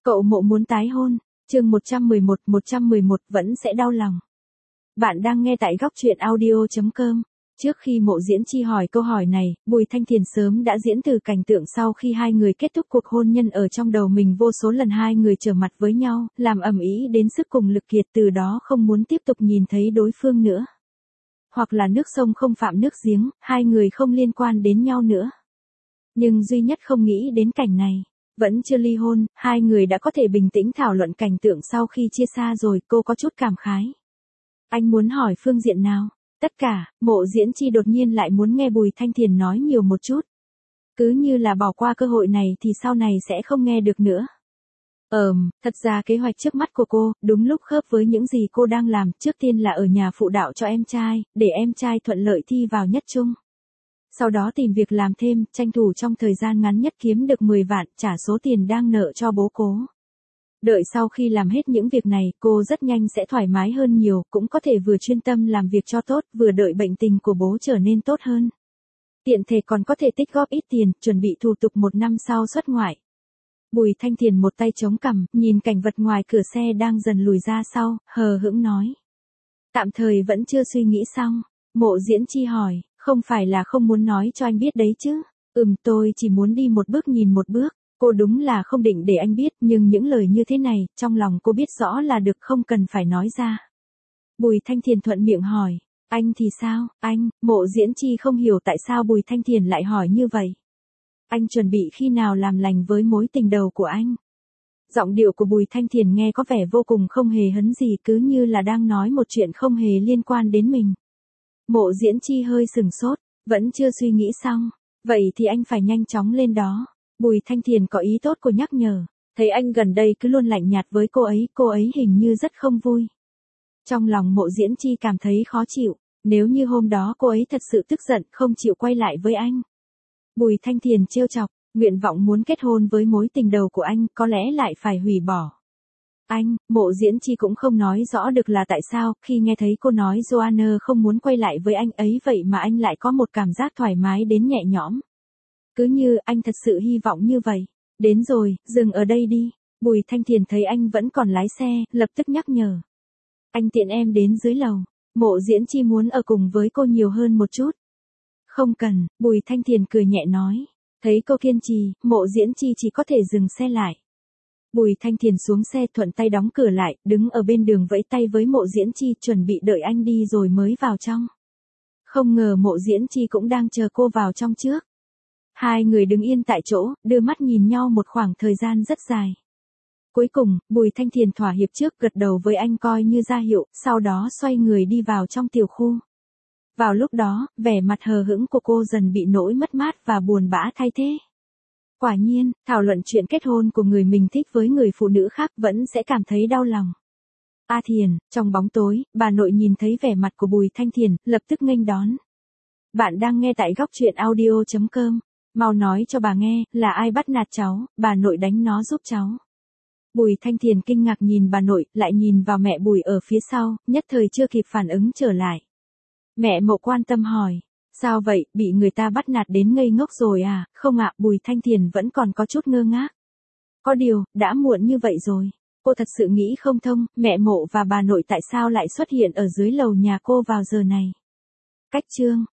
Cậu Mộ muốn tái hôn. Chương 111 vẫn sẽ đau lòng. Bạn đang nghe tại góc truyện audio.com. Trước khi Mộ Diễn Chi hỏi câu hỏi này, Bùi Thanh Thiền sớm đã diễn từ cảnh tượng sau khi hai người kết thúc cuộc hôn nhân ở trong đầu mình vô số lần hai người trở mặt với nhau, làm ầm ĩ đến sức cùng lực kiệt, từ đó không muốn tiếp tục nhìn thấy đối phương nữa. Hoặc là nước sông không phạm nước giếng, hai người không liên quan đến nhau nữa. Nhưng duy nhất không nghĩ đến cảnh này. Vẫn chưa ly hôn, hai người đã có thể bình tĩnh thảo luận cảnh tượng sau khi chia xa rồi, cô có chút cảm khái. Anh muốn hỏi phương diện nào? Tất cả. Mộ Diễn Chi đột nhiên lại muốn nghe Bùi Thanh Thiền nói nhiều một chút. Cứ như là bỏ qua cơ hội này thì sau này sẽ không nghe được nữa. Thật ra kế hoạch trước mắt của cô, đúng lúc khớp với những gì cô đang làm, trước tiên là ở nhà phụ đạo cho em trai, để em trai thuận lợi thi vào nhất trung. Sau đó tìm việc làm thêm, tranh thủ trong thời gian ngắn nhất kiếm được 10 vạn, trả số tiền đang nợ cho bố cố. Đợi sau khi làm hết những việc này, cô rất nhanh sẽ thoải mái hơn nhiều, cũng có thể vừa chuyên tâm làm việc cho tốt, vừa đợi bệnh tình của bố trở nên tốt hơn. Tiện thể còn có thể tích góp ít tiền, chuẩn bị thủ tục 1 năm sau xuất ngoại. Bùi Thanh Thiền một tay chống cằm, nhìn cảnh vật ngoài cửa xe đang dần lùi ra sau, hờ hững nói. Tạm thời vẫn chưa suy nghĩ xong. Mộ Diễn Chi hỏi. Không phải là không muốn nói cho anh biết đấy chứ. Tôi chỉ muốn đi một bước nhìn một bước. Cô đúng là không định để anh biết, nhưng những lời như thế này, trong lòng cô biết rõ là được, không cần phải nói ra. Bùi Thanh Thiền thuận miệng hỏi. Anh thì sao? Anh? Mộ Diễn Chi không hiểu tại sao Bùi Thanh Thiền lại hỏi như vậy. Anh chuẩn bị khi nào làm lành với mối tình đầu của anh? Giọng điệu của Bùi Thanh Thiền nghe có vẻ vô cùng không hề hấn gì, cứ như là đang nói một chuyện không hề liên quan đến mình. Mộ Diễn Chi hơi sừng sốt, vẫn chưa suy nghĩ xong. Vậy thì anh phải nhanh chóng lên đó. Bùi Thanh Thiền có ý tốt cô nhắc nhở. Thấy anh gần đây cứ luôn lạnh nhạt với cô ấy hình như rất không vui. Trong lòng Mộ Diễn Chi cảm thấy khó chịu, nếu như hôm đó cô ấy thật sự tức giận không chịu quay lại với anh. Bùi Thanh Thiền trêu chọc, nguyện vọng muốn kết hôn với mối tình đầu của anh có lẽ lại phải hủy bỏ. Anh, Mộ Diễn Chi cũng không nói rõ được là tại sao, khi nghe thấy cô nói Joanna không muốn quay lại với anh ấy, vậy mà anh lại có một cảm giác thoải mái đến nhẹ nhõm. Cứ như anh thật sự hy vọng như vậy. Đến rồi, dừng ở đây đi. Bùi Thanh Thiền thấy anh vẫn còn lái xe, lập tức nhắc nhở. Anh tiện em đến dưới lầu. Mộ Diễn Chi muốn ở cùng với cô nhiều hơn một chút. Không cần, Bùi Thanh Thiền cười nhẹ nói. Thấy cô kiên trì, Mộ Diễn Chi chỉ có thể dừng xe lại. Bùi Thanh Thiền xuống xe thuận tay đóng cửa lại, đứng ở bên đường vẫy tay với Mộ Diễn Chi, chuẩn bị đợi anh đi rồi mới vào trong. Không ngờ Mộ Diễn Chi cũng đang chờ cô vào trong trước. Hai người đứng yên tại chỗ, đưa mắt nhìn nhau một khoảng thời gian rất dài. Cuối cùng, Bùi Thanh Thiền thỏa hiệp trước, gật đầu với anh coi như ra hiệu, sau đó xoay người đi vào trong tiểu khu. Vào lúc đó, vẻ mặt hờ hững của cô dần bị nỗi mất mát và buồn bã thay thế. Quả nhiên, thảo luận chuyện kết hôn của người mình thích với người phụ nữ khác vẫn sẽ cảm thấy đau lòng. A Thiền, trong bóng tối, bà nội nhìn thấy vẻ mặt của Bùi Thanh Thiền, lập tức nghênh đón. Bạn đang nghe tại góc truyện audio.com. Mau nói cho bà nghe, là ai bắt nạt cháu, bà nội đánh nó giúp cháu. Bùi Thanh Thiền kinh ngạc nhìn bà nội, lại nhìn vào mẹ Bùi ở phía sau, nhất thời chưa kịp phản ứng trở lại. Mẹ Mộ quan tâm hỏi. Sao vậy, bị người ta bắt nạt đến ngây ngốc rồi à? Không ạ, Bùi Thanh Thiền vẫn còn có chút ngơ ngác. Có điều, đã muộn như vậy rồi. Cô thật sự nghĩ không thông, mẹ Mộ và bà nội tại sao lại xuất hiện ở dưới lầu nhà cô vào giờ này. Cách chương.